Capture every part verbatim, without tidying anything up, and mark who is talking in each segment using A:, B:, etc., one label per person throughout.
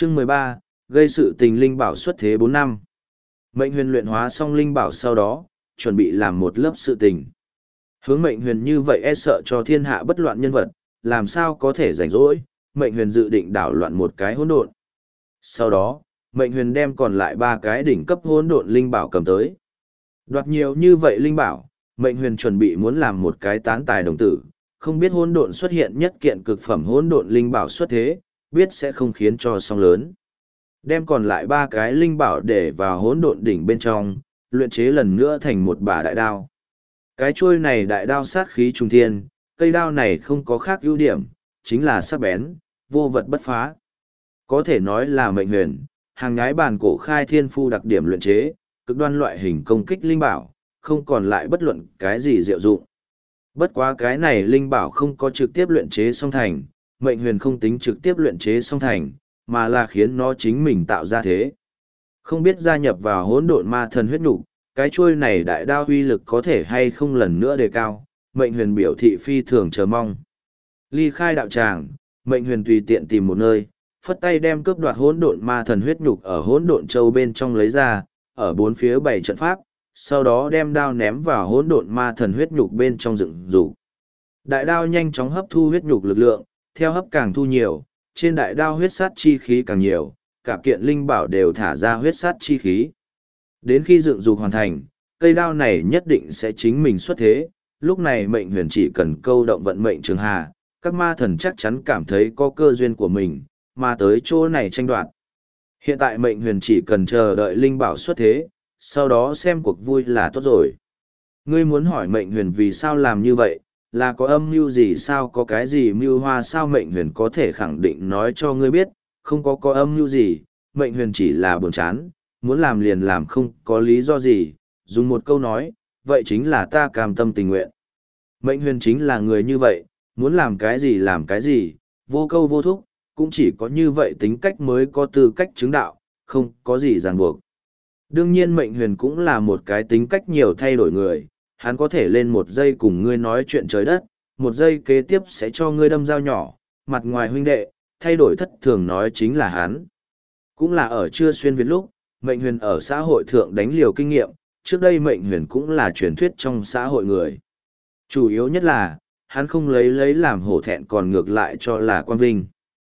A: Chương mười ba, gây sự tình linh bảo xuất thế bốn năm. Mệnh huyền luyện hóa xong linh bảo sau đó, chuẩn bị làm một lớp sự tình. Hướng mệnh huyền như vậy e sợ cho thiên hạ bất loạn nhân vật, làm sao có thể rảnh rỗi, mệnh huyền dự định đảo loạn một cái hỗn độn. Sau đó, mệnh huyền đem còn lại ba cái đỉnh cấp hỗn độn linh bảo cầm tới. Đoạt nhiều như vậy linh bảo, mệnh huyền chuẩn bị muốn làm một cái tán tài đồng tử, không biết hỗn độn xuất hiện nhất kiện cực phẩm hỗn độn linh bảo xuất thế, biết sẽ không khiến cho song lớn. Đem còn lại ba cái linh bảo để vào hỗn độn đỉnh bên trong, luyện chế lần nữa thành một bả đại đao. Cái chuôi này đại đao sát khí trùng thiên, cây đao này không có khác ưu điểm, chính là sắc bén, vô vật bất phá. Có thể nói là mệnh huyền, hàng nhái bàn cổ khai thiên phu đặc điểm luyện chế, cực đoan loại hình công kích linh bảo, không còn lại bất luận cái gì diệu dụng. Bất quá cái này linh bảo không có trực tiếp luyện chế song thành, mệnh huyền không tính trực tiếp luyện chế song thành, mà là khiến nó chính mình tạo ra thế. Không biết gia nhập vào hỗn độn ma thần huyết nục, cái chuôi này đại đao uy lực có thể hay không lần nữa đề cao, mệnh huyền biểu thị phi thường chờ mong. Ly khai đạo tràng, mệnh huyền tùy tiện tìm một nơi, phất tay đem cướp đoạt hỗn độn ma thần huyết nhục ở hỗn độn châu bên trong lấy ra, ở bốn phía bảy trận pháp, sau đó đem đao ném vào hỗn độn ma thần huyết nhục bên trong dựng dục. Đại đao nhanh chóng hấp thu huyết nhục lực lượng, theo hấp càng thu nhiều, trên đại đao huyết sát chi khí càng nhiều, cả kiện linh bảo đều thả ra huyết sát chi khí. Đến khi dựng dục hoàn thành, cây đao này nhất định sẽ chính mình xuất thế, lúc này mệnh huyền chỉ cần câu động vận mệnh trường hà, các ma thần chắc chắn cảm thấy có cơ duyên của mình, mà tới chỗ này tranh đoạt. Hiện tại mệnh huyền chỉ cần chờ đợi linh bảo xuất thế, sau đó xem cuộc vui là tốt rồi. Ngươi muốn hỏi mệnh huyền vì sao làm như vậy, là có âm mưu gì sao, có cái gì mưu hoa sao? Mệnh huyền có thể khẳng định nói cho ngươi biết, không có có âm mưu gì, mệnh huyền chỉ là buồn chán, muốn làm liền làm, không có lý do gì, dùng một câu nói, vậy chính là ta cam tâm tình nguyện. Mệnh huyền chính là người như vậy, muốn làm cái gì làm cái gì, vô câu vô thúc, cũng chỉ có như vậy tính cách mới có tư cách chứng đạo, không có gì ràng buộc. Đương nhiên mệnh huyền cũng là một cái tính cách nhiều thay đổi người, hắn có thể lên một giây cùng ngươi nói chuyện trời đất, một giây kế tiếp sẽ cho ngươi đâm dao nhỏ, mặt ngoài huynh đệ, thay đổi thất thường nói chính là hắn. Cũng là ở chưa xuyên Việt lúc, mệnh huyền ở xã hội thượng đánh liều kinh nghiệm, trước đây mệnh huyền cũng là truyền thuyết trong xã hội người. Chủ yếu nhất là, hắn không lấy lấy làm hổ thẹn còn ngược lại cho là quan vinh.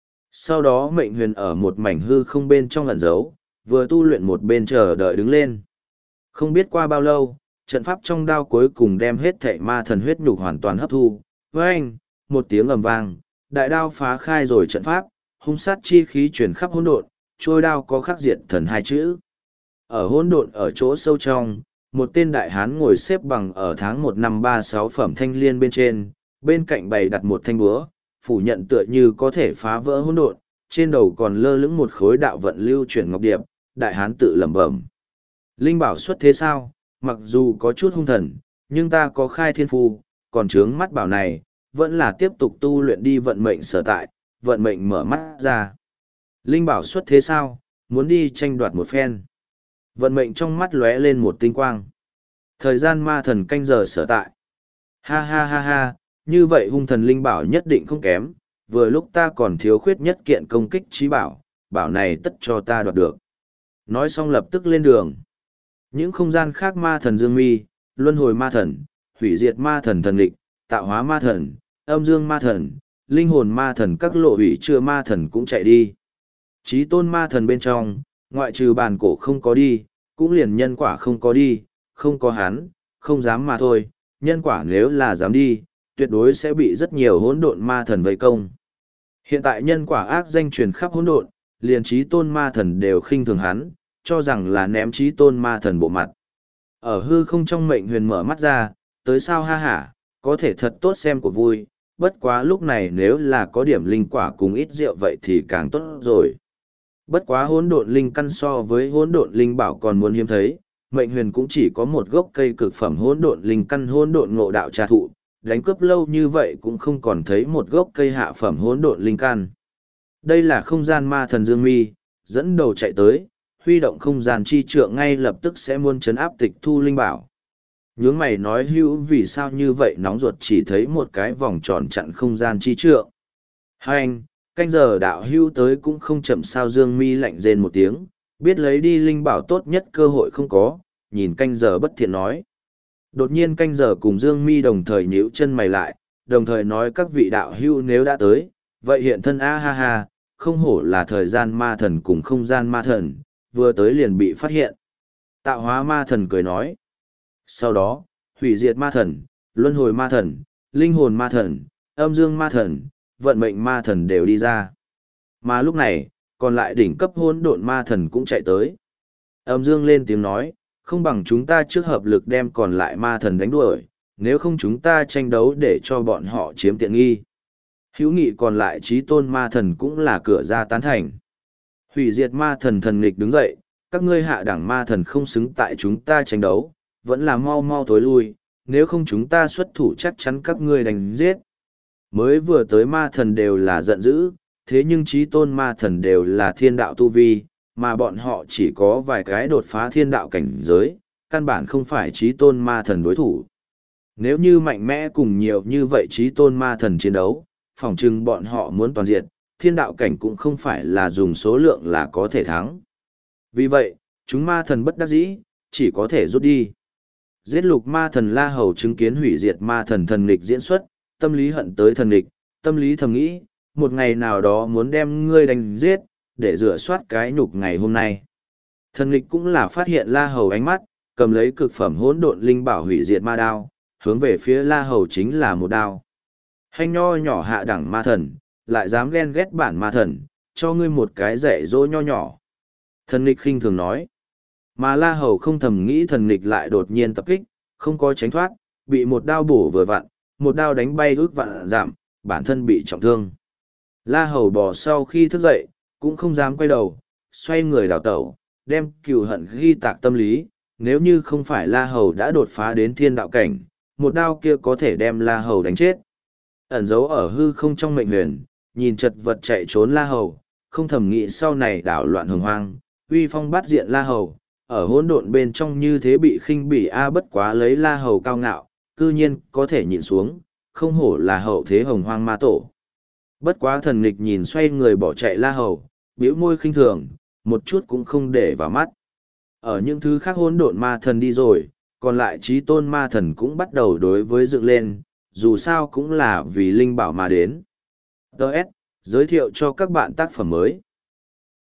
A: Sau đó mệnh huyền ở một mảnh hư không bên trong ẩn giấu, vừa tu luyện một bên chờ đợi đứng lên. Không biết qua bao lâu, trận pháp trong đao cuối cùng đem hết thảy ma thần huyết nhục hoàn toàn hấp thu. Với anh, một tiếng ầm vang, đại đao phá khai rồi trận pháp, hung sát chi khí chuyển khắp hỗn độn, trôi đao có khắc diệt thần hai chữ. Ở hỗn độn ở chỗ sâu trong, một tên đại hán ngồi xếp bằng ở tháng một năm ba sáu phẩm thanh liên bên trên, bên cạnh bày đặt một thanh búa, phủ nhận tựa như có thể phá vỡ hỗn độn, trên đầu còn lơ lửng một khối đạo vận lưu chuyển ngọc điệp, đại hán tự lẩm bẩm. Linh bảo xuất thế sao, mặc dù có chút hung thần, nhưng ta có khai thiên phu, còn trướng mắt bảo này, vẫn là tiếp tục tu luyện đi vận mệnh sở tại, vận mệnh mở mắt ra. Linh bảo xuất thế sao, muốn đi tranh đoạt một phen. Vận mệnh trong mắt lóe lên một tinh quang. Thời gian ma thần canh giờ sở tại. Ha ha ha ha, như vậy hung thần linh bảo nhất định không kém, vừa lúc ta còn thiếu khuyết nhất kiện công kích trí bảo, bảo này tất cho ta đoạt được. Nói xong lập tức lên đường. Những không gian khác ma thần dương mi, luân hồi ma thần, hủy diệt ma thần thần địch, tạo hóa ma thần, âm dương ma thần, linh hồn ma thần, các lộ hủy chưa ma thần cũng chạy đi. Chí tôn ma thần bên trong, ngoại trừ bàn cổ không có đi, cũng liền nhân quả không có đi, không có hắn, không dám mà thôi, nhân quả nếu là dám đi, tuyệt đối sẽ bị rất nhiều hỗn độn ma thần vây công. Hiện tại nhân quả ác danh truyền khắp hỗn độn, liền chí tôn ma thần đều khinh thường hắn, cho rằng là ném chí tôn ma thần bộ mặt. Ở hư không trong mệnh huyền mở mắt ra, tới sao ha hả, có thể thật tốt xem của vui, bất quá lúc này nếu là có điểm linh quả cùng ít rượu vậy thì càng tốt rồi. Bất quá hỗn độn linh căn so với hỗn độn linh bảo còn muốn hiếm thấy, mệnh huyền cũng chỉ có một gốc cây cực phẩm hỗn độn linh căn hỗn độn ngộ đạo trà thụ, đánh cướp lâu như vậy cũng không còn thấy một gốc cây hạ phẩm hỗn độn linh căn. Đây là không gian ma thần Dương Mi, dẫn đầu chạy tới, huy động không gian chi trượng ngay lập tức sẽ muốn chấn áp tịch thu linh bảo. Nhướng mày nói hữu vì sao như vậy nóng ruột, chỉ thấy một cái vòng tròn chặn không gian chi trượng. Hai anh, canh giờ đạo hưu tới cũng không chậm sao. Dương Mi lạnh rên một tiếng, biết lấy đi linh bảo tốt nhất cơ hội không có, nhìn canh giờ bất thiện nói. Đột nhiên canh giờ cùng Dương Mi đồng thời nhíu chân mày lại, đồng thời nói các vị đạo hưu nếu đã tới, vậy hiện thân a ha ha, không hổ là thời gian ma thần cùng không gian ma thần, vừa tới liền bị phát hiện. Tạo hóa ma thần cười nói. Sau đó, hủy diệt ma thần, luân hồi ma thần, linh hồn ma thần, âm dương ma thần, vận mệnh ma thần đều đi ra. Mà lúc này, còn lại đỉnh cấp hỗn độn ma thần cũng chạy tới. Âm dương lên tiếng nói, không bằng chúng ta trước hợp lực đem còn lại ma thần đánh đuổi, nếu không chúng ta tranh đấu để cho bọn họ chiếm tiện nghi. Hữu nghị còn lại trí tôn ma thần cũng là cửa ra tán thành. Hủy diệt ma thần thần nghịch đứng dậy, các ngươi hạ đẳng ma thần không xứng tại chúng ta tranh đấu, vẫn là mau mau tối lui, nếu không chúng ta xuất thủ chắc chắn các ngươi đánh giết. Mới vừa tới ma thần đều là giận dữ, thế nhưng trí tôn ma thần đều là thiên đạo tu vi, mà bọn họ chỉ có vài cái đột phá thiên đạo cảnh giới, căn bản không phải trí tôn ma thần đối thủ. Nếu như mạnh mẽ cùng nhiều như vậy trí tôn ma thần chiến đấu, phỏng chừng bọn họ muốn toàn diện, thiên đạo cảnh cũng không phải là dùng số lượng là có thể thắng. Vì vậy, chúng ma thần bất đắc dĩ, chỉ có thể rút đi. Giết lục ma thần La Hầu chứng kiến hủy diệt ma thần thần nghịch diễn xuất, tâm lý hận tới thần nghịch, tâm lý thầm nghĩ, một ngày nào đó muốn đem ngươi đánh giết, để rửa soát cái nhục ngày hôm nay. Thần nghịch cũng là phát hiện La Hầu ánh mắt, cầm lấy cực phẩm hỗn độn linh bảo hủy diệt ma đao, hướng về phía La Hầu chính là một đao. Hành nho nhỏ hạ đẳng ma thần, lại dám ghen ghét bản ma thần, cho ngươi một cái dạy dỗ nho nhỏ. Thần nghịch khinh thường nói. Mà La Hầu không thầm nghĩ thần nghịch lại đột nhiên tập kích, không có tránh thoát, bị một đao bổ vừa vặn, một đao đánh bay ước vạn giảm, bản thân bị trọng thương. La Hầu bò sau khi thức dậy, cũng không dám quay đầu, xoay người đào tẩu, đem cừu hận ghi tạc tâm lý, nếu như không phải La Hầu đã đột phá đến thiên đạo cảnh, một đao kia có thể đem La Hầu đánh chết. Ẩn giấu ở hư không trong mệnh huyền, nhìn chật vật chạy trốn La Hầu, không thầm nghĩ sau này đảo loạn hồng hoang, uy phong bắt diện La Hầu, ở hỗn độn bên trong như thế bị khinh bỉ a bất quá lấy La Hầu cao ngạo, cư nhiên có thể nhịn xuống, không hổ là hậu thế hồng hoang ma tổ. Bất quá thần nghịch nhìn xoay người bỏ chạy La Hầu, bĩu môi khinh thường, một chút cũng không để vào mắt. Ở những thứ khác hỗn độn ma thần đi rồi, còn lại trí tôn ma thần cũng bắt đầu đối với dựng lên, dù sao cũng là vì linh bảo mà đến. Đợt, giới thiệu cho các bạn tác phẩm mới.